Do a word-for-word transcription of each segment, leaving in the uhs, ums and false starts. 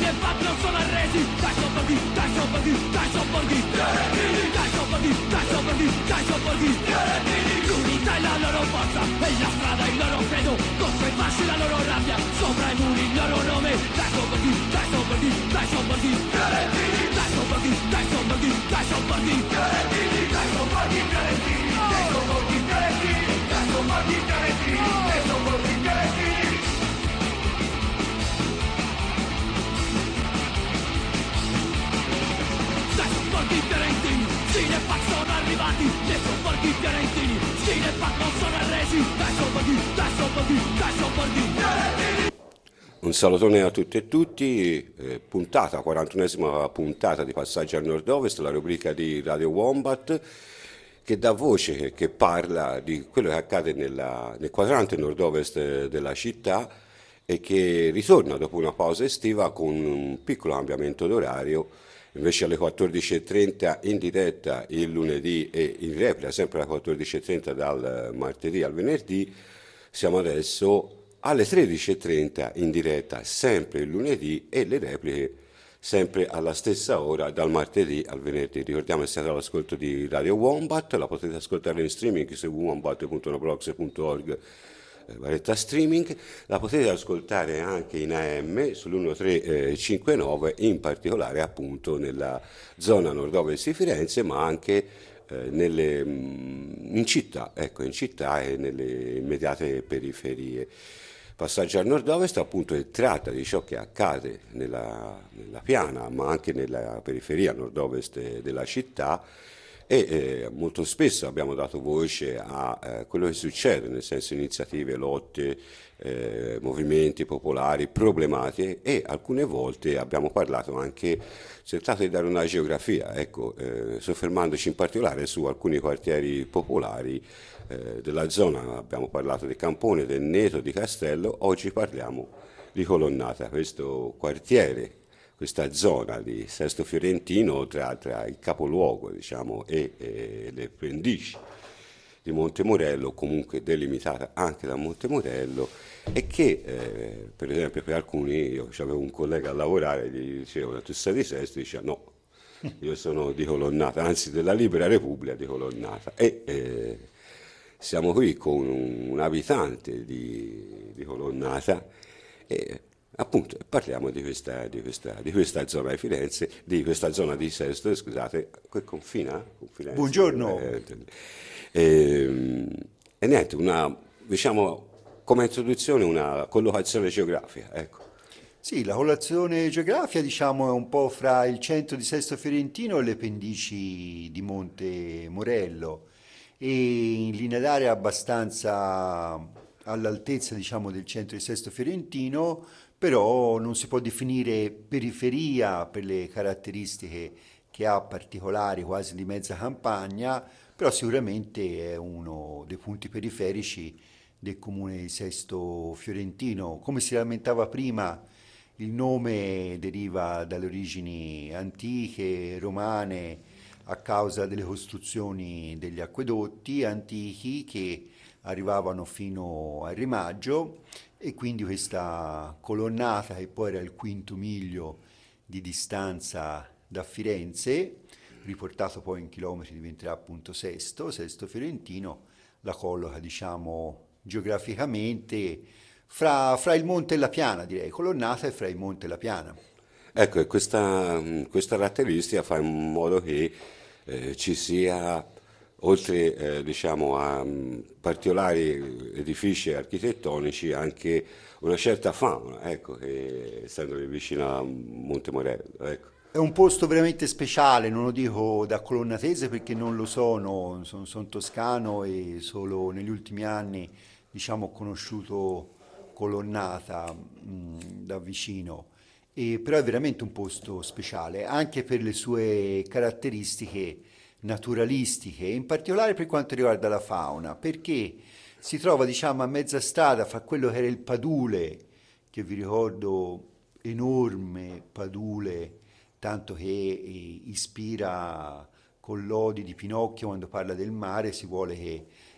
Cinepac non sono arresi, dai sobborghi, dai sobborghi, dai sobborghi, dai sobborghi, dai sobborghi, dai sobborghi, l'unità è la loro forza, e la strada il loro credo, contro i fasci la loro rabbia, sopra i muri il loro nome, dai sobborghi, dai sobborghi, dai sobborghi, dai sobborghi, dai sobborghi, dai sobborghi, dai sobborghi fiorentini, dai sobborghi fiorentini, dai sobborghi fiorentini, dai sobborghi fiorentini. Dai sobborghi fiorentini, Cinepac sono arrivati, dai sobborghi fiorentini, Cinepac non sono arresi, dai sobborghi, dai sobborghi, dai sobborghi fiorentini. Un salutone a tutti e tutti, eh, puntata, quarantunesima puntata di Passaggio al Nord-Ovest, la rubrica di Radio Wombat che dà voce, che parla di quello che accade nella, nel quadrante nord-ovest della città e che ritorna dopo una pausa estiva con un piccolo cambiamento d'orario, invece alle quattordici e trenta in diretta il lunedì e in replica sempre alle quattordici e trenta dal martedì al venerdì, siamo adesso alle tredici e trenta in diretta sempre il lunedì e le repliche sempre alla stessa ora dal martedì al venerdì. Ricordiamo che siete all'ascolto di Radio Wombat, la potete ascoltare in streaming su wombat punto noblogs punto org barra streaming, la potete ascoltare anche in A M sull'uno tre cinque nove, in particolare appunto nella zona nord-ovest di Firenze, ma anche eh, nelle, in città, ecco, in città e nelle immediate periferie. Passaggio al nord-ovest appunto tratta di ciò che accade nella, nella piana, ma anche nella periferia nord-ovest della città, e eh, molto spesso abbiamo dato voce a eh, quello che succede, nel senso iniziative, lotte, eh, movimenti popolari, problematiche, e alcune volte abbiamo parlato anche, cercato di dare una geografia, ecco, eh, soffermandoci in particolare su alcuni quartieri popolari eh, della zona. Abbiamo parlato di Campone, del Neto, di Castello, oggi parliamo di Colonnata, questo quartiere, questa zona di Sesto Fiorentino tra, tra il capoluogo, diciamo, e, e le pendici di Montemorello, comunque delimitata anche da Montemorello, e che eh, per esempio per alcuni, io avevo un collega a lavorare, gli dicevo tu sei di Sesto, diceva no, io sono di Colonnata, anzi della Libera Repubblica di Colonnata, e eh, siamo qui con un, un abitante di, di Colonnata e appunto parliamo di questa, di, questa, di questa zona di Firenze, di questa zona di Sesto, scusate, che confina con Firenze. Buongiorno. Eh, e, e niente, una, diciamo, come introduzione una collocazione geografica, ecco. Sì, la collocazione geografica, diciamo, è un po' fra il centro di Sesto Fiorentino e le pendici di Monte Morello, e in linea d'aria abbastanza all'altezza, diciamo, del centro di Sesto Fiorentino, però non si può definire periferia per le caratteristiche che ha particolari, quasi di mezza campagna, però sicuramente è uno dei punti periferici del comune di Sesto Fiorentino. Come si lamentava prima, il nome deriva dalle origini antiche, romane, a causa delle costruzioni degli acquedotti antichi che arrivavano fino al Rimaggio, e quindi questa colonnata, che poi era il quinto miglio di distanza da Firenze, riportato poi in chilometri diventerà appunto Sesto, Sesto Fiorentino, la colloca, diciamo, geograficamente fra, fra il Monte e la Piana, direi, Colonnata e fra il Monte e la Piana. Ecco, e questa, questa caratteristica fa in modo che eh, ci sia, oltre eh, diciamo, a um, particolari edifici architettonici, anche una certa fauna, ecco, che, essendo vicino a Montemorello, ecco. È un posto veramente speciale, non lo dico da colonnatese perché non lo sono, sono, sono toscano e solo negli ultimi anni, diciamo, ho conosciuto Colonnata mh, da vicino, e, però è veramente un posto speciale, anche per le sue caratteristiche naturalistiche, in particolare per quanto riguarda la fauna, perché si trova, diciamo, a mezza strada fra quello che era il Padule, che vi ricordo enorme Padule, tanto che eh, ispira con l'odi di Pinocchio quando parla del mare, si vuole che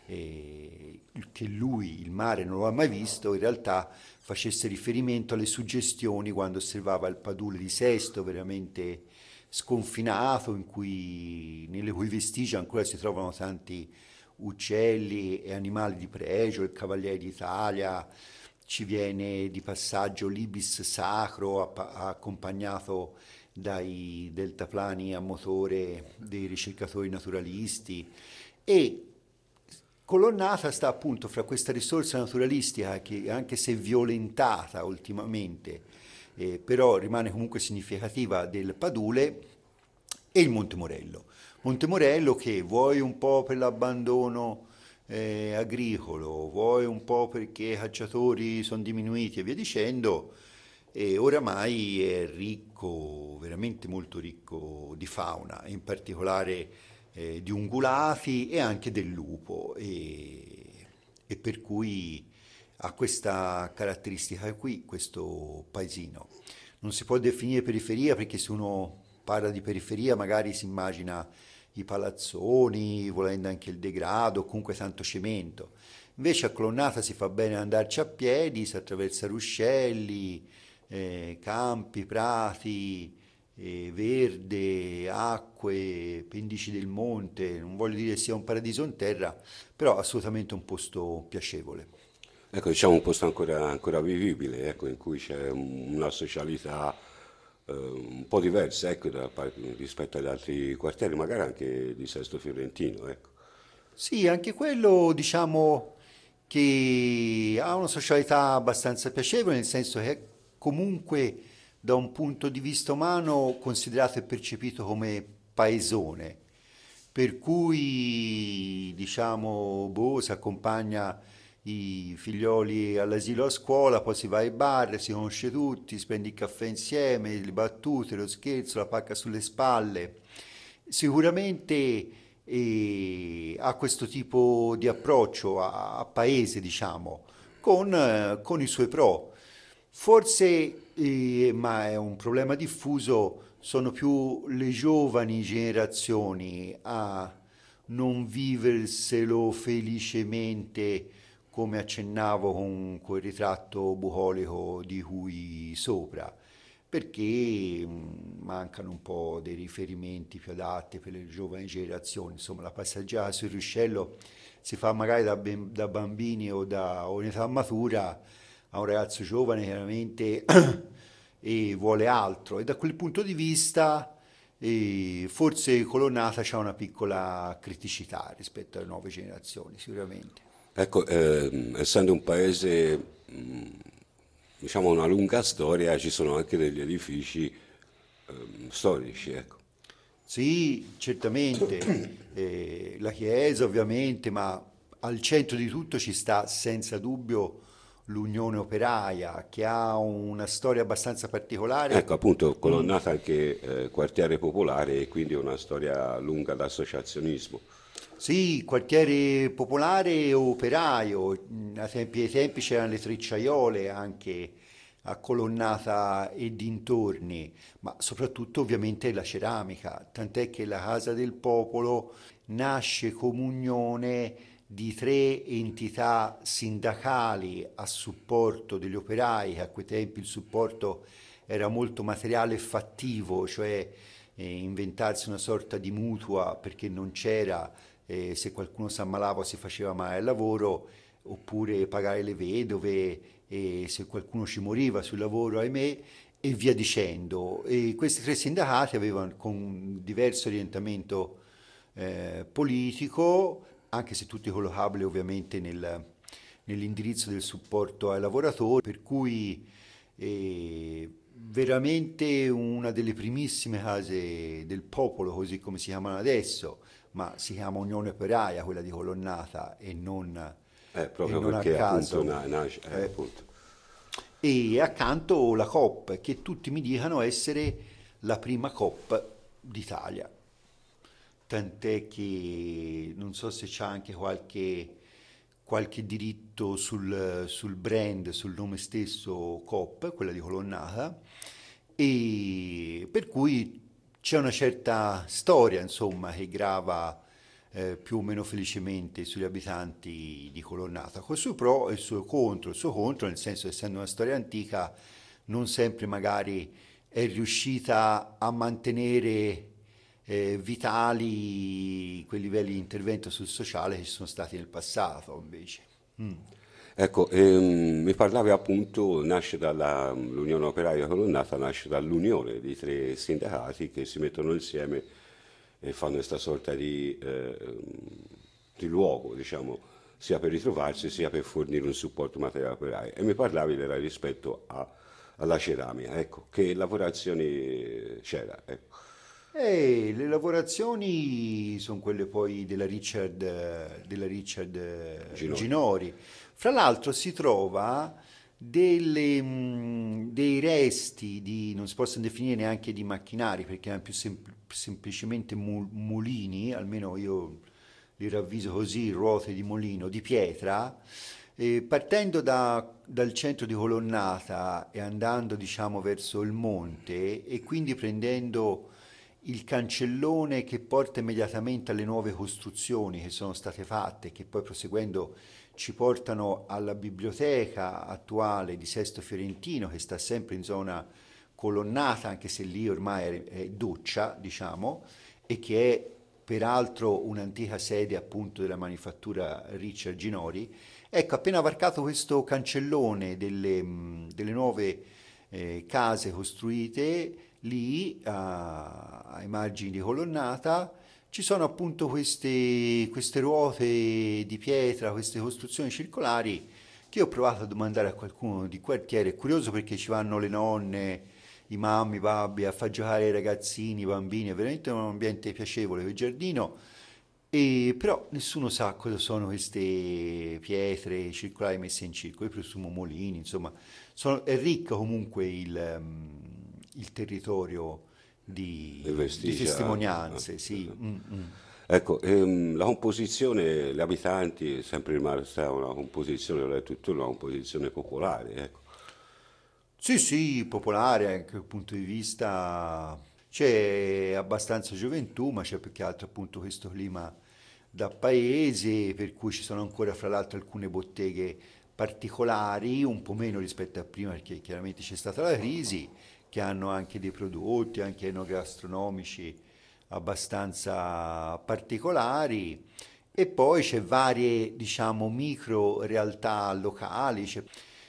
eh, che lui il mare non lo ha mai visto, in realtà facesse riferimento alle suggestioni quando osservava il Padule di Sesto, veramente sconfinato, in cui, nelle cui vestigia ancora si trovano tanti uccelli e animali di pregio, il Cavaliere d'Italia, ci viene di passaggio l'ibis sacro appa- accompagnato dai deltaplani a motore dei ricercatori naturalisti, e Colonnata sta appunto fra questa risorsa naturalistica che, anche se violentata ultimamente, eh, però rimane comunque significativa, del Padule, e il Monte Morello. Monte Morello che vuoi un po' per l'abbandono eh, agricolo, vuoi un po' perché i cacciatori sono diminuiti e via dicendo, e oramai è ricco, veramente molto ricco di fauna, in particolare eh, di ungulati e anche del lupo, e, e per cui ha questa caratteristica qui, questo paesino. Non si può definire periferia perché se uno parla di periferia magari si immagina i palazzoni, volendo anche il degrado, comunque tanto cemento. Invece a Colonnata si fa bene andarci a piedi, si attraversa ruscelli, eh, campi, prati, eh, verde, acque, pendici del monte. Non voglio dire sia un paradiso in terra, però assolutamente un posto piacevole. Ecco, diciamo un posto ancora, ancora vivibile, ecco, in cui c'è un- una socialità eh, un po' diversa, ecco, da par- rispetto agli altri quartieri, magari anche di Sesto Fiorentino, ecco. Sì, anche quello diciamo che ha una socialità abbastanza piacevole, nel senso che è comunque da un punto di vista umano considerato e percepito come paesone, per cui diciamo boh, si accompagna i figlioli all'asilo, a scuola, poi si va ai bar, si conosce tutti, si prende il caffè insieme, le battute, lo scherzo, la pacca sulle spalle. Sicuramente eh, ha questo tipo di approccio a, a paese, diciamo, con, eh, con i suoi pro. Forse, eh, ma è un problema diffuso, sono più le giovani generazioni a non viverselo felicemente, come accennavo con quel ritratto bucolico di cui sopra, perché mh, mancano un po' dei riferimenti più adatti per le giovani generazioni. Insomma, la passeggiata sul ruscello si fa magari da, ben- da bambini o da o in età matura, a un ragazzo giovane chiaramente e vuole altro, e da quel punto di vista eh, forse Colonnata c'ha una piccola criticità rispetto alle nuove generazioni, sicuramente. Ecco, ehm, essendo un paese, mh, diciamo, una lunga storia, ci sono anche degli edifici ehm, storici, ecco. Sì, certamente, eh, la Chiesa ovviamente, ma al centro di tutto ci sta senza dubbio l'Unione Operaia, che ha una storia abbastanza particolare. Ecco, appunto, colonnata anche eh, quartiere popolare e quindi una storia lunga d'associazionismo. Sì, quartiere popolare e operaio, mm, ai tempi, ai tempi c'erano le trecciaiole anche a Colonnata e dintorni, ma soprattutto ovviamente la ceramica, tant'è che la Casa del Popolo nasce come unione di tre entità sindacali a supporto degli operai, che a quei tempi il supporto era molto materiale e fattivo, cioè eh, inventarsi una sorta di mutua perché non c'era, eh, se qualcuno si ammalava o si faceva male al lavoro, oppure pagare le vedove, e se qualcuno ci moriva sul lavoro, ahimè, e via dicendo. E questi tre sindacati avevano con un diverso orientamento eh, politico, anche se tutti collocabili ovviamente nel- nell'indirizzo del supporto ai lavoratori, per cui eh, veramente una delle primissime case del popolo, così come si chiamano adesso, ma si chiama Unione Operaia, quella di Colonnata, e non, Eh, e proprio non a perché appunto caso. na- nasce, eh, Eh, appunto. e accanto la COP, che tutti mi dicono essere la prima COP d'Italia. Tant'è che non so se c'è anche qualche, qualche diritto sul, sul brand, sul nome stesso COP, quella di Colonnata, e per cui c'è una certa storia, insomma, che grava eh, più o meno felicemente sugli abitanti di Colonnata, con il suo pro e il suo contro, il suo contro nel senso che essendo una storia antica non sempre magari è riuscita a mantenere eh, vitali quei livelli di intervento sul sociale che ci sono stati nel passato invece. Mm. Ecco, ehm, mi parlavi appunto, nasce dalla, l'Unione Operaia Colonnata, nasce dall'unione di tre sindacati che si mettono insieme e fanno questa sorta di, eh, di luogo, diciamo, sia per ritrovarsi sia per fornire un supporto materiale operaio. E mi parlavi era rispetto a, alla ceramica, ecco, che lavorazioni c'era, ecco. E le lavorazioni sono quelle poi della Richard, eh, della Richard eh, Ginori. Ginori. Fra l'altro si trova delle, mh, dei resti di, non si possono definire neanche di macchinari perché erano più sem- semplicemente mu- mulini, almeno io li ravviso così, ruote di mulino, di pietra, eh, partendo da- dal centro di Colonnata e andando diciamo verso il monte e quindi prendendo il cancellone che porta immediatamente alle nuove costruzioni che sono state fatte, che poi proseguendo ci portano alla biblioteca attuale di Sesto Fiorentino, che sta sempre in zona Colonnata, anche se lì ormai è, è doccia, diciamo, e che è peraltro un'antica sede appunto della manifattura Richard Ginori. Ecco, appena varcato questo cancellone delle, mh, delle nuove eh, case costruite, lì a- ai margini di Colonnata ci sono appunto queste, queste ruote di pietra, queste costruzioni circolari che ho provato a domandare a qualcuno di quartiere. È curioso perché ci vanno le nonne, i mammi, i babbi a far giocare i ragazzini, i bambini, è veramente un ambiente piacevole quel giardino. E però nessuno sa cosa sono queste pietre circolari messe in circolo, io presumo mulini, insomma, sono- è ricco comunque il, ehm, il territorio di, Le di vestigia. testimonianze, sì. Mm, mm. Ecco, ehm, la composizione, gli abitanti, è sempre rimasta una composizione, è tutto una composizione popolare, ecco. Sì, sì, popolare anche dal punto di vista, c'è abbastanza gioventù, ma c'è più che altro appunto questo clima da paese, per cui ci sono ancora fra l'altro alcune botteghe particolari, un po' meno rispetto a prima perché chiaramente c'è stata la crisi, che hanno anche dei prodotti, anche enogastronomici abbastanza particolari. E poi c'è varie, diciamo, micro realtà locali, c'è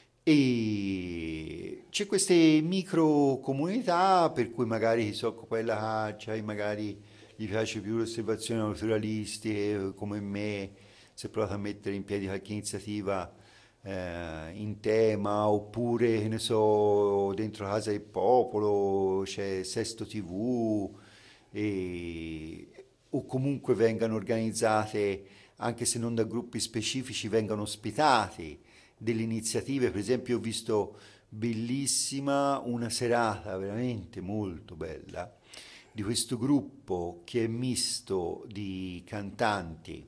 e c'è queste micro comunità per cui magari chi si occupa della caccia, e magari gli piace più le osservazioni naturalistiche come me, si è provato a mettere in piedi qualche iniziativa eh, in tema, oppure che ne so, dentro Casa del Popolo c'è Sesto T V, e- o comunque vengano organizzate, anche se non da gruppi specifici, vengano ospitati delle iniziative. Per esempio ho visto bellissima una serata veramente molto bella di questo gruppo che è misto di cantanti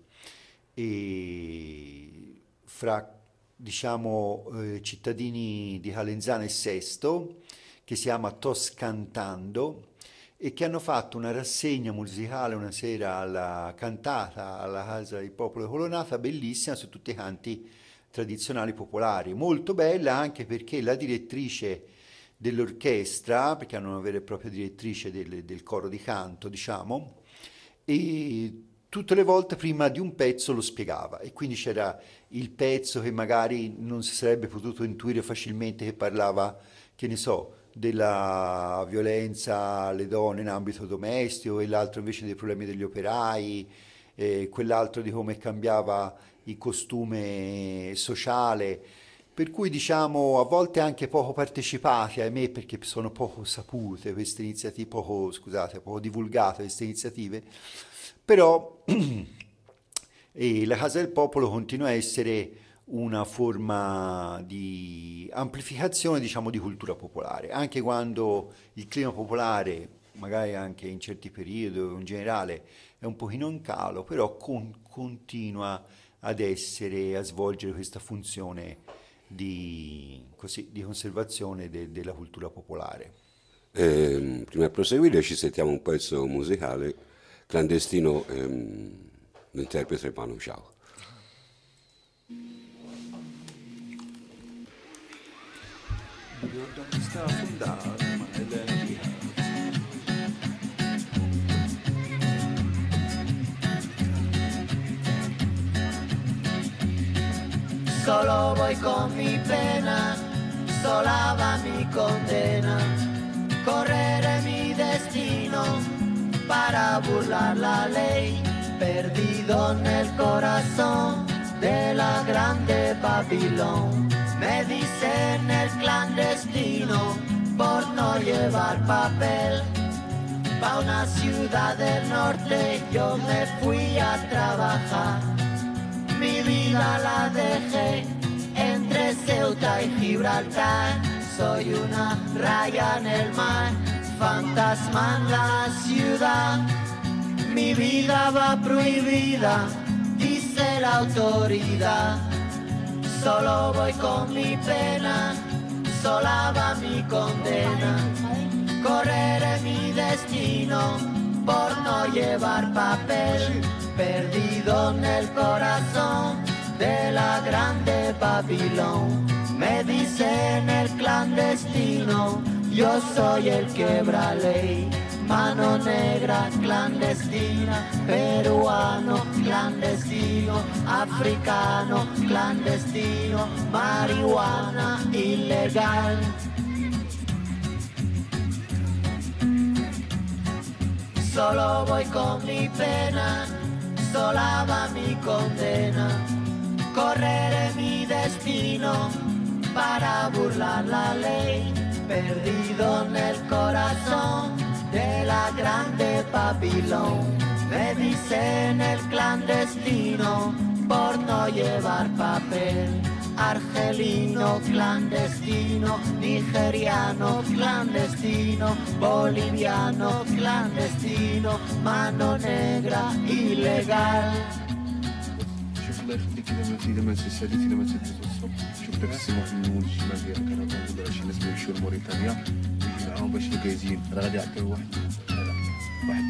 e fra diciamo eh, cittadini di Calenzano e Sesto, che si chiama Toscantando, e che hanno fatto una rassegna musicale una sera alla cantata alla Casa del Popolo di Colonnata, bellissima, su tutti i canti tradizionali popolari, molto bella anche perché la direttrice dell'orchestra, perché hanno una vera e propria direttrice del, del coro di canto, diciamo, e tutte le volte prima di un pezzo lo spiegava, e quindi c'era il pezzo che magari non si sarebbe potuto intuire facilmente, che parlava, che ne so, della violenza alle donne in ambito domestico, e l'altro invece dei problemi degli operai, e quell'altro di come cambiava il costume sociale, per cui diciamo a volte anche poco partecipate, ahimè, perché sono poco sapute queste iniziative, poco, scusate, poco divulgate queste iniziative, però e la Casa del Popolo continua a essere una forma di amplificazione, diciamo, di cultura popolare, anche quando il clima popolare, magari anche in certi periodi o in generale, è un pochino in calo, però con- continua ad essere, a svolgere questa funzione di, così, di conservazione de- della cultura popolare. Ehm, prima di proseguire ci sentiamo un pezzo musicale clandestino, ehm, l'interprete Manu Chao. Solo voy con mi pena, sola va mi condena, correré mi destino para burlar la ley, perdido en el corazón de la grande Babilón. Me dicen el clandestino por no llevar papel. Pa' una ciudad del norte yo me fui a trabajar. Mi vida la dejé entre Ceuta y Gibraltar. Soy una raya en el mar, fantasma en la ciudad. Mi vida va prohibida, dice la autoridad. Solo voy con mi pena, sola va mi condena. Correré mi destino por no llevar papel, perdido en el corazón de la grande Babilón. Me dicen el clandestino, yo soy el quebra ley. Mano negra clandestina, peruano clandestino, africano clandestino, marihuana ilegal. Solo voy con mi pena, sola va mi condena. Correré mi destino para burlar la ley, perdido en el corazón de la grande Babilón. Me dicen el clandestino por no llevar papel. Argelino clandestino, nigeriano clandestino, boliviano clandestino, mano negra ilegal. شوف الله يخليك اذا ما اذا ما تساليت اذا ما تدوز شوف داك السماح من النمو الشمال ديالك انا كنقول راه شي ناس يمشيو لموريتانيا ويجي معاهم باش الكازين راه غادي يعطيو واحد واحد.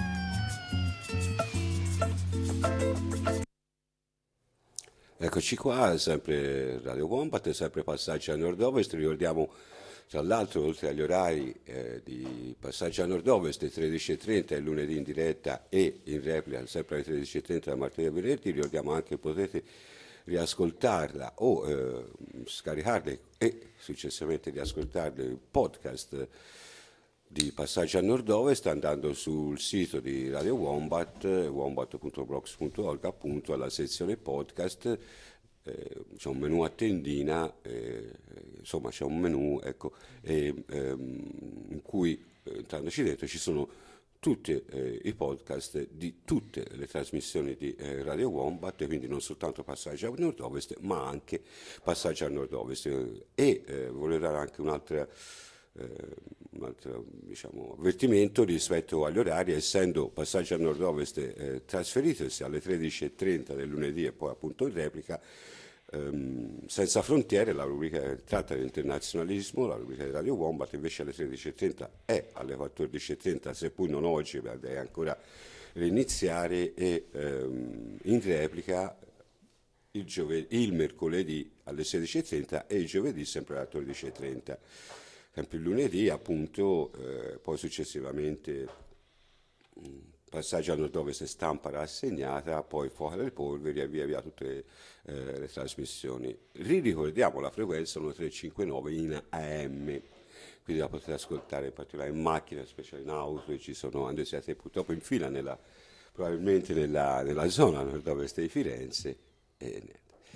Eccoci qua, sempre Radio Wombat, sempre Passaggi a Nord-Ovest. Ricordiamo tra l'altro, oltre agli orari eh, di Passaggi a Nord-Ovest, tredici e trenta il lunedì in diretta e in replica sempre alle tredici e trenta da martedì a venerdì, ricordiamo anche che potete riascoltarla o eh, scaricarle e successivamente riascoltarle il podcast di Passaggi a Nord-Ovest andando sul sito di Radio Wombat, wombat punto blogspot punto org, appunto alla sezione podcast. Eh, c'è un menu a tendina, eh, insomma c'è un menu, ecco, e, ehm, in cui eh, entrandoci dentro ci sono tutti eh, i podcast di tutte le trasmissioni di eh, Radio Wombat, quindi non soltanto Passaggi a Nord-Ovest ma anche Passaggi a Nord-Ovest. E eh, volevo dare anche un'altra Uh, un altro diciamo, avvertimento rispetto agli orari, essendo Passaggi a Nord-Ovest eh, trasferitosi alle tredici e trenta del lunedì e poi appunto in replica, um, Senza Frontiere, la rubrica che tratta dell'internazionalismo, la rubrica di Radio Wombat invece alle tredici e trenta è alle quattordici e trenta, seppur non oggi, deve ancora riniziare, e um, in replica il, giove- il mercoledì alle sedici e trenta e il giovedì sempre alle quattordici e trenta. Sempre il lunedì, appunto, eh, poi successivamente mh, Passaggi a Nord-Ovest, stampa rassegnata, poi Fuoco delle Polveri e via via tutte le, eh, le trasmissioni. Riricordiamo la frequenza uno tre cinque nove in A M, quindi la potete ascoltare in particolare in macchina, speciale in auto, e ci sono, quando siete purtroppo in fila nella, probabilmente nella, nella zona nord-ovest di Firenze. E niente.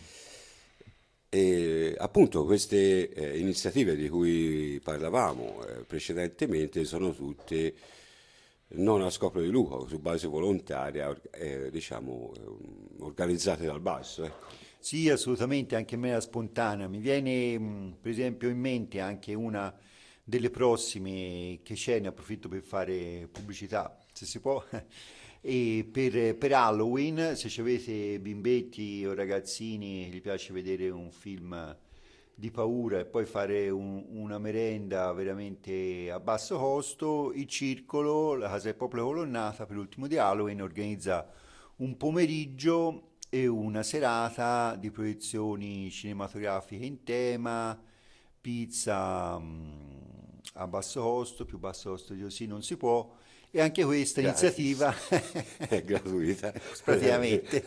E appunto queste eh, iniziative di cui parlavamo eh, precedentemente sono tutte non a scopo di lucro, su base volontaria, eh, diciamo eh, organizzate dal basso. Eh. Sì, assolutamente, anche in maniera spontanea. Mi viene mh, per esempio in mente anche una delle prossime che c'è, ne approfitto per fare pubblicità, se si può. E per, per Halloween, se ci avete bimbetti o ragazzini che gli piace vedere un film di paura e poi fare un, una merenda veramente a basso costo, il Circolo, la Casa del Popolo Colonnata, per l'ultimo di Halloween organizza un pomeriggio e una serata di proiezioni cinematografiche in tema, pizza mh, a basso costo, più basso costo di così non si può, e anche questa Gratis. iniziativa È gratuita. praticamente.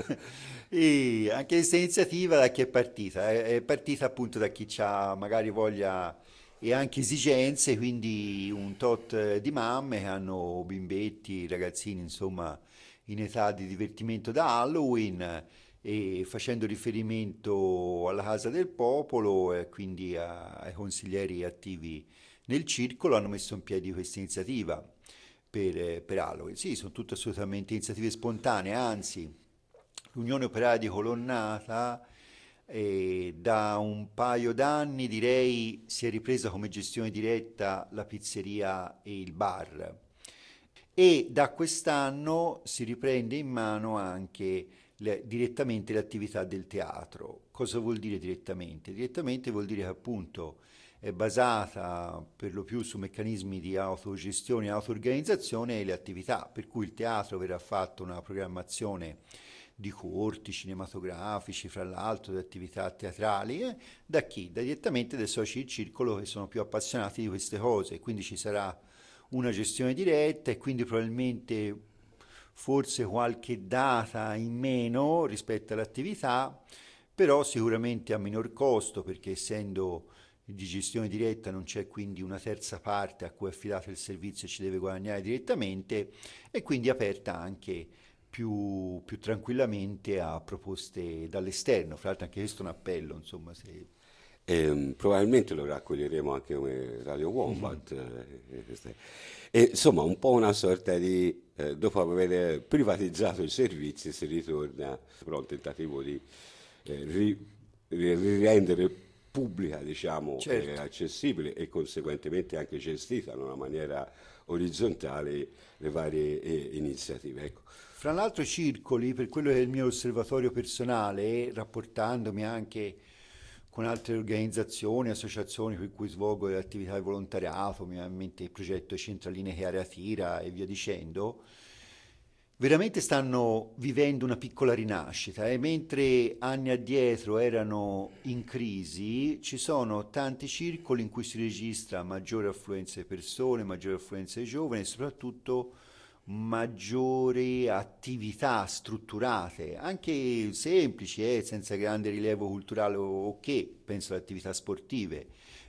E anche questa iniziativa da chi è partita? È, è partita appunto da chi ha magari voglia e anche esigenze, quindi un tot di mamme che hanno bimbetti, ragazzini, insomma, in età di divertimento da Halloween, e facendo riferimento alla Casa del Popolo e quindi a- ai consiglieri attivi nel circolo hanno messo in piedi questa iniziativa per, per Halloween. Sì, sono tutte assolutamente iniziative spontanee, anzi, l'Unione Operaia di Colonnata eh, da un paio d'anni direi si è ripresa come gestione diretta la pizzeria e il bar, e da quest'anno si riprende in mano anche le- direttamente l'attività del teatro. Cosa vuol dire direttamente? Direttamente vuol dire che appunto è basata per lo più su meccanismi di autogestione e auto-organizzazione le attività, per cui il teatro verrà fatto una programmazione di corti cinematografici, fra l'altro di attività teatrali, eh, da chi? Da direttamente dai soci del circolo che sono più appassionati di queste cose, quindi ci sarà una gestione diretta e quindi probabilmente forse qualche data in meno rispetto all'attività, però sicuramente a minor costo perché essendo di gestione diretta non c'è quindi una terza parte a cui è affidato il servizio e ci deve guadagnare direttamente, e quindi aperta anche più, più tranquillamente a proposte dall'esterno. Fra l'altro anche questo è un appello, insomma, se... E, probabilmente lo raccoglieremo anche come Radio Wombat. eh, queste- E, insomma, un po' una sorta di, eh, dopo aver privatizzato i servizi, si ritorna però un tentativo di eh, ri- ri- rendere pubblica, diciamo, eh, Certo. accessibile e conseguentemente anche gestita in una maniera orizzontale le varie eh, iniziative. Ecco. Fra l'altro i circoli, per quello che è il mio osservatorio personale, rapportandomi anche con altre organizzazioni, associazioni per cui svolgo delle attività di volontariato, mi viene in mente il progetto Centraline che Area Tira e via dicendo, veramente stanno vivendo una piccola rinascita e mentre anni addietro erano in crisi, ci sono tanti circoli in cui si registra maggiore affluenza di persone, maggiore affluenza di giovani e soprattutto maggiori attività strutturate, anche semplici, eh, senza grande rilievo culturale o o che, penso alle attività sportive,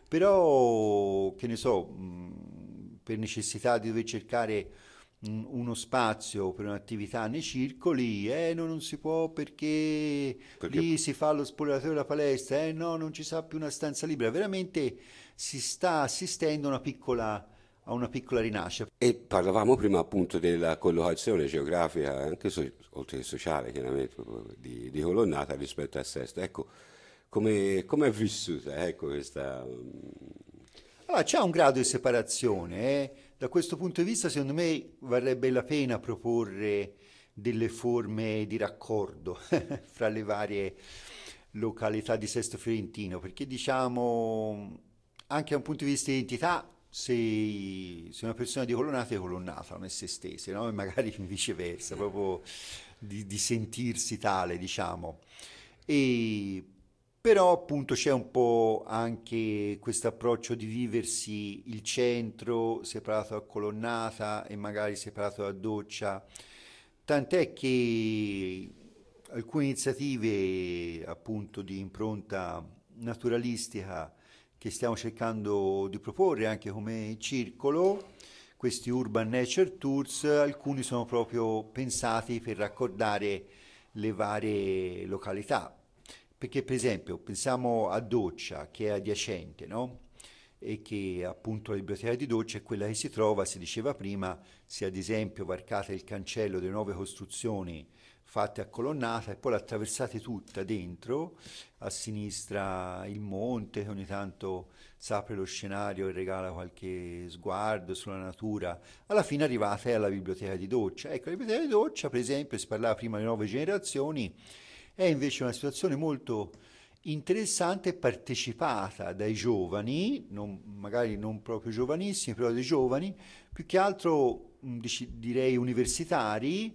però che ne so, mh, per necessità di dover cercare un- uno spazio per un'attività nei circoli, eh no, non si può perché Perché lì si fa lo spogliatoio della palestra, eh no, non ci sa più una stanza libera. Veramente si sta assistendo a una piccola, a una piccola rinascita. E parlavamo prima appunto della collocazione geografica, anche so- oltre che sociale, chiaramente, proprio di, di Colonnata rispetto a Sesto. Ecco, come come è vissuta, ecco, questa... Allora, c'è un grado di separazione, eh. Da questo punto di vista, secondo me, varrebbe la pena proporre delle forme di raccordo fra le varie località di Sesto Fiorentino, perché diciamo, anche da un punto di vista di identità, se, se una persona di Colonnata è Colonnata, non è se stessa, no? E magari viceversa, proprio di, di sentirsi tale, diciamo. E però appunto c'è un po' anche questo approccio di viversi il centro separato da Colonnata e magari separato da Doccia, tant'è che alcune iniziative appunto di impronta naturalistica che stiamo cercando di proporre anche come circolo, questi Urban Nature Tours, alcuni sono proprio pensati per raccordare le varie località. Perché per esempio pensiamo a Doccia che è adiacente, no? E che appunto la biblioteca di Doccia è quella che si trova, si diceva prima, se ad esempio varcate il cancello delle nuove costruzioni fatte a Colonnata e poi l'attraversate tutta dentro, a sinistra il monte che ogni tanto si apre lo scenario e regala qualche sguardo sulla natura, alla fine arrivate alla biblioteca di Doccia. Ecco, la biblioteca di Doccia per esempio, si parlava prima delle nuove generazioni, è invece una situazione molto interessante e partecipata dai giovani, non- magari non proprio giovanissimi, però dai giovani, più che altro mh, dici- direi universitari,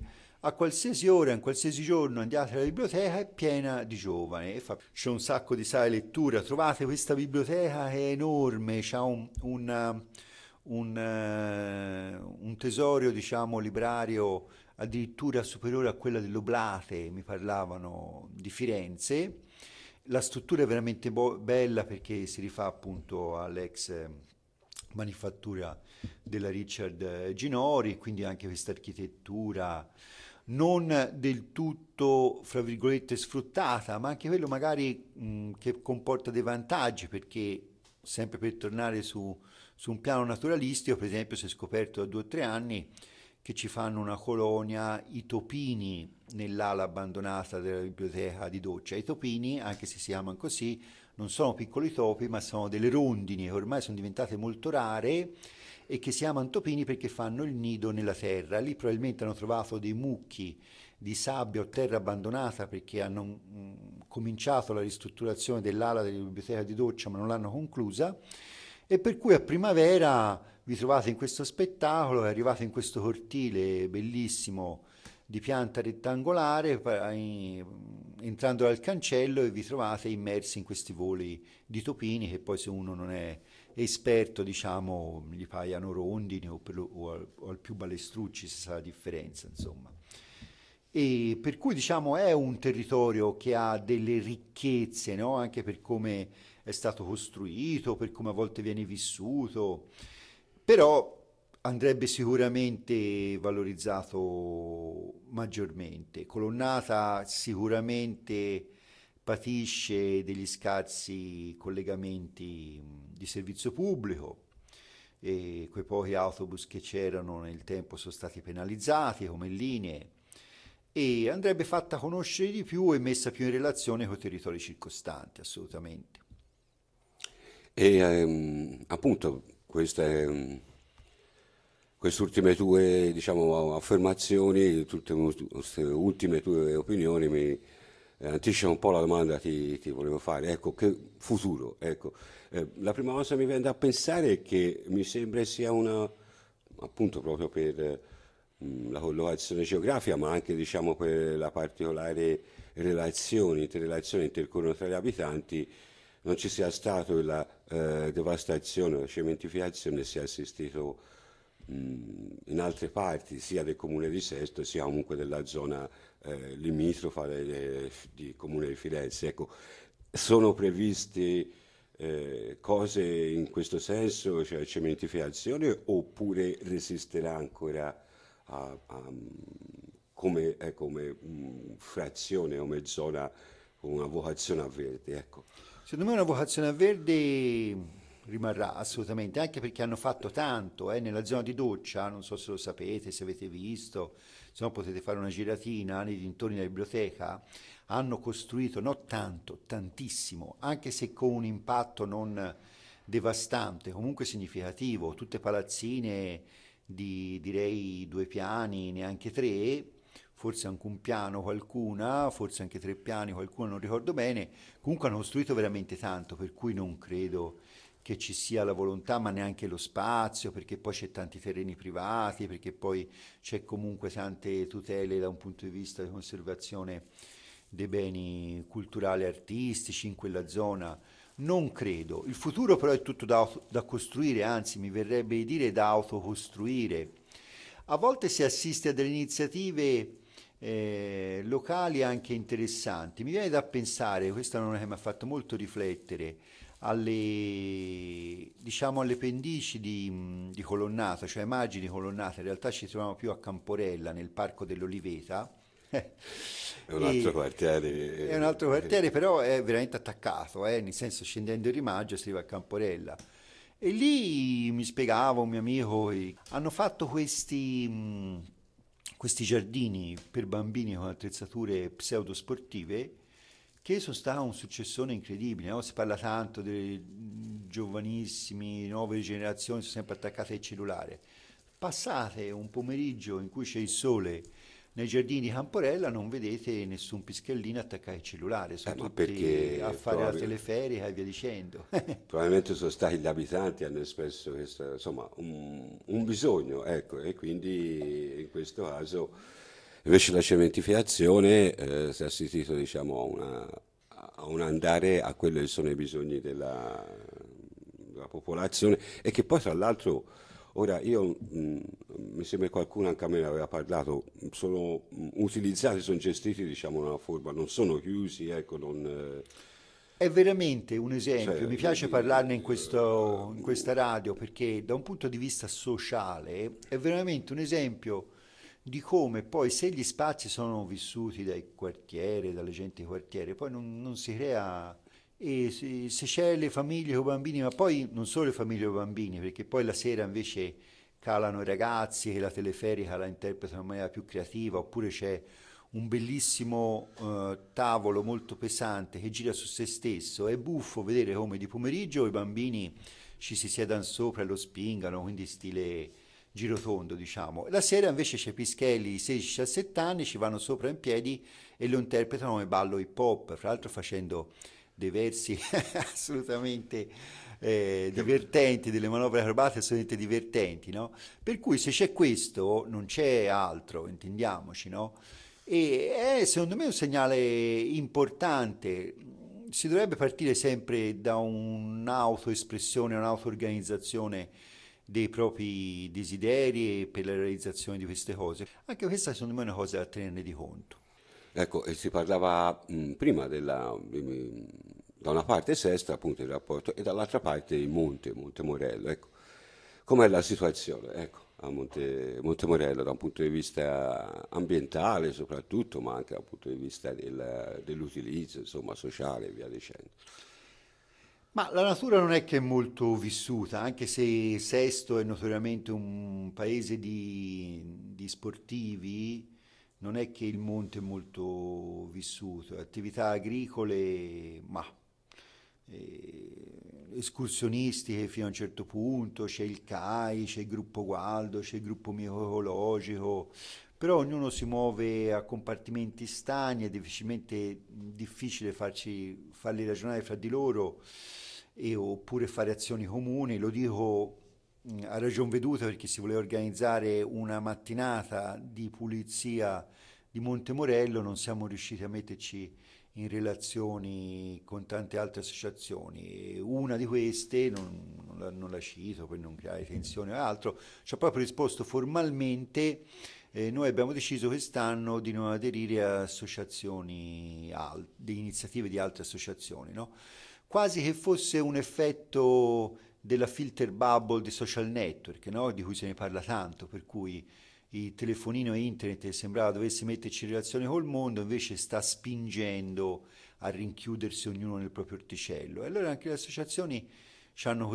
a qualsiasi ora, in qualsiasi giorno andate alla biblioteca, è piena di giovani. E fa- C'è un sacco di sale lettura, trovate questa biblioteca che è enorme, c'ha un, un, un, eh, un tesoro, diciamo, librario addirittura superiore a quella dell'Oblate, mi parlavano di Firenze. La struttura è veramente bo- bella perché si rifà appunto all'ex eh, manifattura della Richard eh, Ginori, quindi anche questa architettura non del tutto, fra virgolette, sfruttata, ma anche quello magari mh, che comporta dei vantaggi, perché sempre per tornare su, su un piano naturalistico, per esempio, si è scoperto da due o tre anni che ci fanno una colonia, i topini, nell'ala abbandonata della biblioteca di Doccia. I topini, anche se si chiamano così, non sono piccoli topi, ma sono delle rondini che ormai sono diventate molto rare e che si chiamano topini perché fanno il nido nella terra. Lì probabilmente hanno trovato dei mucchi di sabbia o terra abbandonata perché hanno mh, cominciato la ristrutturazione dell'ala della biblioteca di Doccia ma non l'hanno conclusa, e per cui a primavera vi trovate in questo spettacolo, arrivate in questo cortile bellissimo di pianta rettangolare, entrando dal cancello e vi trovate immersi in questi voli di topini che poi, se uno non è esperto, diciamo, gli paiano rondini o, per lo, o, al, o al più balestrucci, si sa la differenza, insomma. E per cui, diciamo, è un territorio che ha delle ricchezze, no? Anche per come è stato costruito, per come a volte viene vissuto, però andrebbe sicuramente valorizzato maggiormente. Colonnata sicuramente patisce degli scarsi collegamenti di servizio pubblico, e quei pochi autobus che c'erano nel tempo sono stati penalizzati come linee, e andrebbe fatta conoscere di più e messa più in relazione con i territori circostanti, assolutamente. E ehm, appunto queste, queste ultime tue, diciamo, affermazioni, tutte queste ultime tue opinioni mi eh, anticipano un po' la domanda che ti volevo fare. Ecco, che futuro? Ecco, eh, la prima cosa che mi viene da pensare è che mi sembra sia una, appunto proprio per eh, la collocazione geografica, ma anche, diciamo, per la particolare relazione, interrelazione intercorrono tra gli abitanti, non ci sia stato la eh, devastazione, la cementificazione, si è assistito mh, in altre parti, sia del comune di Sesto, sia comunque della zona eh, limitrofa del comune di Firenze. Ecco, sono previste eh, cose in questo senso, cioè cementificazione, oppure resisterà ancora a, a, come, eh, come mh, frazione, come zona con una vocazione a verde? Ecco. Secondo me una vocazione a verde rimarrà assolutamente, anche perché hanno fatto tanto eh, nella zona di Doccia, non so se lo sapete, se avete visto, se no potete fare una giratina nei dintorni della biblioteca. Hanno costruito, no tanto, tantissimo, anche se con un impatto non devastante, comunque significativo, tutte palazzine di, direi, due piani, neanche tre, forse anche un piano qualcuna, forse anche tre piani qualcuna, non ricordo bene. Comunque hanno costruito veramente tanto, per cui non credo che ci sia la volontà, ma neanche lo spazio, perché poi c'è tanti terreni privati, perché poi c'è comunque tante tutele da un punto di vista di conservazione dei beni culturali e artistici in quella zona. Non credo. Il futuro però è tutto da, da costruire, anzi mi verrebbe di dire da autocostruire. A volte si assiste a delle iniziative eh, locali anche interessanti. Mi viene da pensare, questa non è che mi ha fatto molto riflettere, alle, diciamo, alle pendici di, di Colonnata, cioè margini di Colonnata. In realtà ci troviamo più a Camporella, nel Parco dell'Oliveta. È un altro quartiere. È un altro quartiere, però è veramente attaccato, eh, nel senso, scendendo il Rimaggio si arriva a Camporella. E lì mi spiegava un mio amico, hanno fatto questi, mh, questi giardini per bambini con attrezzature pseudosportive che sono stati un successone incredibile, no? Si parla tanto dei giovanissimi, nuove generazioni, sono sempre attaccate al cellulare. Passate un pomeriggio in cui c'è il sole nei giardini di Camporella, non vedete nessun pischellino attaccato al cellulare, sono Eh, ma tutti perché a fare la probabil- teleferica e via dicendo. Probabilmente sono stati gli abitanti che hanno espresso questo, insomma, un, un bisogno, ecco, e quindi in questo caso Invece la cementificazione eh, si è assistito, diciamo, a, una, a un andare a quelli che sono i bisogni della, della popolazione, e che poi tra l'altro, ora io mh, mi sembra che qualcuno anche a me ne aveva parlato, sono mh, utilizzati, sono gestiti, diciamo, in una forma, non sono chiusi, ecco, non... Eh, È veramente un esempio, Cioè, mi piace eh, parlarne in, questo, in questa radio, perché da un punto di vista sociale è veramente un esempio di come poi, se gli spazi sono vissuti dai quartieri, dalle gente di quartiere, poi non, non si crea, e se, se c'è le famiglie con bambini, ma poi non solo le famiglie con bambini, perché poi la sera invece calano i ragazzi che la teleferica la interpretano in maniera più creativa, oppure c'è un bellissimo eh, tavolo molto pesante che gira su se stesso. È buffo vedere come di pomeriggio i bambini ci si siedano sopra e lo spingano, quindi stile girotondo, diciamo. La sera invece c'è Pischelli di sedici diciassette anni, ci vanno sopra in piedi e lo interpretano come ballo hip hop, fra l'altro facendo dei versi assolutamente eh, divertenti, delle manovre acrobatiche assolutamente divertenti, no? Per cui se c'è questo non c'è altro, intendiamoci, no? E è secondo me un segnale importante. Si dovrebbe partire sempre da un'autoespressione, un'auto-organizzazione dei propri desideri per la realizzazione di queste cose. Anche questa secondo me è una cosa da tenerne di conto. Ecco, e si parlava mh, prima della, mh, da una parte Sesta, appunto, il rapporto, e dall'altra parte il Monte, Monte Morello. Ecco, com'è la situazione? Ecco, a Monte, Monte Morello da un punto di vista ambientale soprattutto, ma anche dal punto di vista del, dell'utilizzo, insomma, sociale e via dicendo. Ma la natura non è che è molto vissuta, anche se Sesto è notoriamente un paese di, di sportivi, non è che il monte è molto vissuto. Attività agricole, ma eh, escursionistiche fino a un certo punto, c'è il C A I, c'è il gruppo Gualdo, c'è il gruppo microecologico, però ognuno si muove a compartimenti stagni, è difficilmente difficile farci, farli ragionare fra di loro, e, oppure fare azioni comuni. Lo dico mh, a ragion veduta, perché si voleva organizzare una mattinata di pulizia di Monte Morello, non siamo riusciti a metterci in relazioni con tante altre associazioni, e una di queste, non, non, la, non la cito per non creare tensione o altro, ci ha proprio risposto formalmente: eh, noi abbiamo deciso quest'anno di non aderire a associazioni, al, di iniziative di altre associazioni, no? Quasi che fosse un effetto della filter bubble di social network, no? Di cui se ne parla tanto, per cui il telefonino e internet sembrava dovesse metterci in relazione col mondo, invece sta spingendo a rinchiudersi ognuno nel proprio orticello. E allora anche le associazioni hanno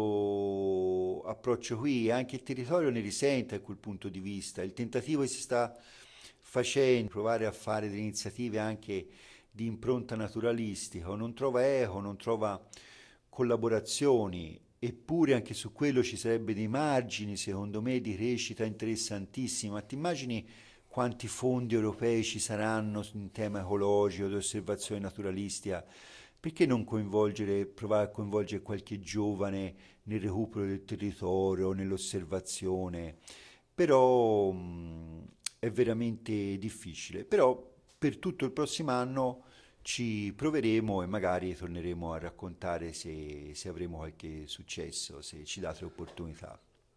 questo approccio qui, e anche il territorio ne risente da quel punto di vista. Il tentativo che si sta facendo, provare a fare delle iniziative anche di impronta naturalistica, non trova eco, non trova collaborazioni. Eppure anche su quello ci sarebbe dei margini, secondo me, di crescita interessantissima. Ma ti immagini quanti fondi europei ci saranno in tema ecologico, di osservazione naturalistica? Perché non coinvolgere, provare a coinvolgere qualche giovane nel recupero del territorio, nell'osservazione? Però mh, è veramente difficile. Però per tutto il prossimo anno ci proveremo e magari torneremo a raccontare se, se avremo qualche successo, se ci date l'opportunità.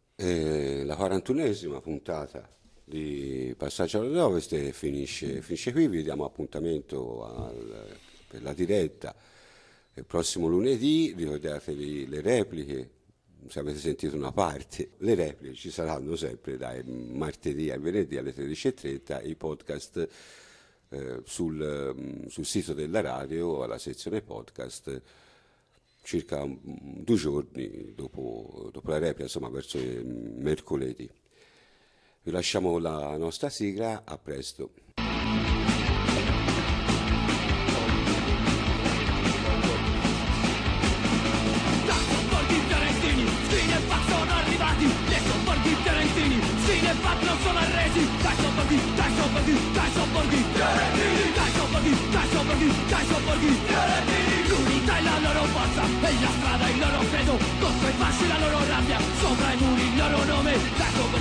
E la quarantunesima puntata di Passaggio all'Ovest finisce, finisce qui. Vi diamo appuntamento al, per la diretta il prossimo lunedì. Ricordatevi le repliche, se avete sentito una parte, le repliche ci saranno sempre dai martedì al venerdì alle tredici e trenta, i podcast Eh, sul, sul sito della radio, alla sezione podcast, circa um, due giorni dopo, dopo la replica, insomma verso il mercoledì. Vi lasciamo la nostra sigla, a presto. Non sono arresi, dai sobborghi, dai sobborghi, dai sobborghi, dai sobborghi, dai sobborghi, dai sobborghi, l'unità è la loro forza, e la strada il loro credo, contro i fasci la loro rabbia, sopra i muri il loro nome, dai sobborghi.